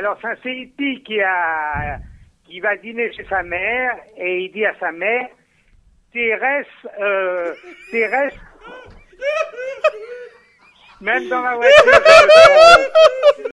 Alors, c'est un hippie qui va dîner chez sa mère et il dit à sa mère, Thérèse, même dans la voiture, je me trompe.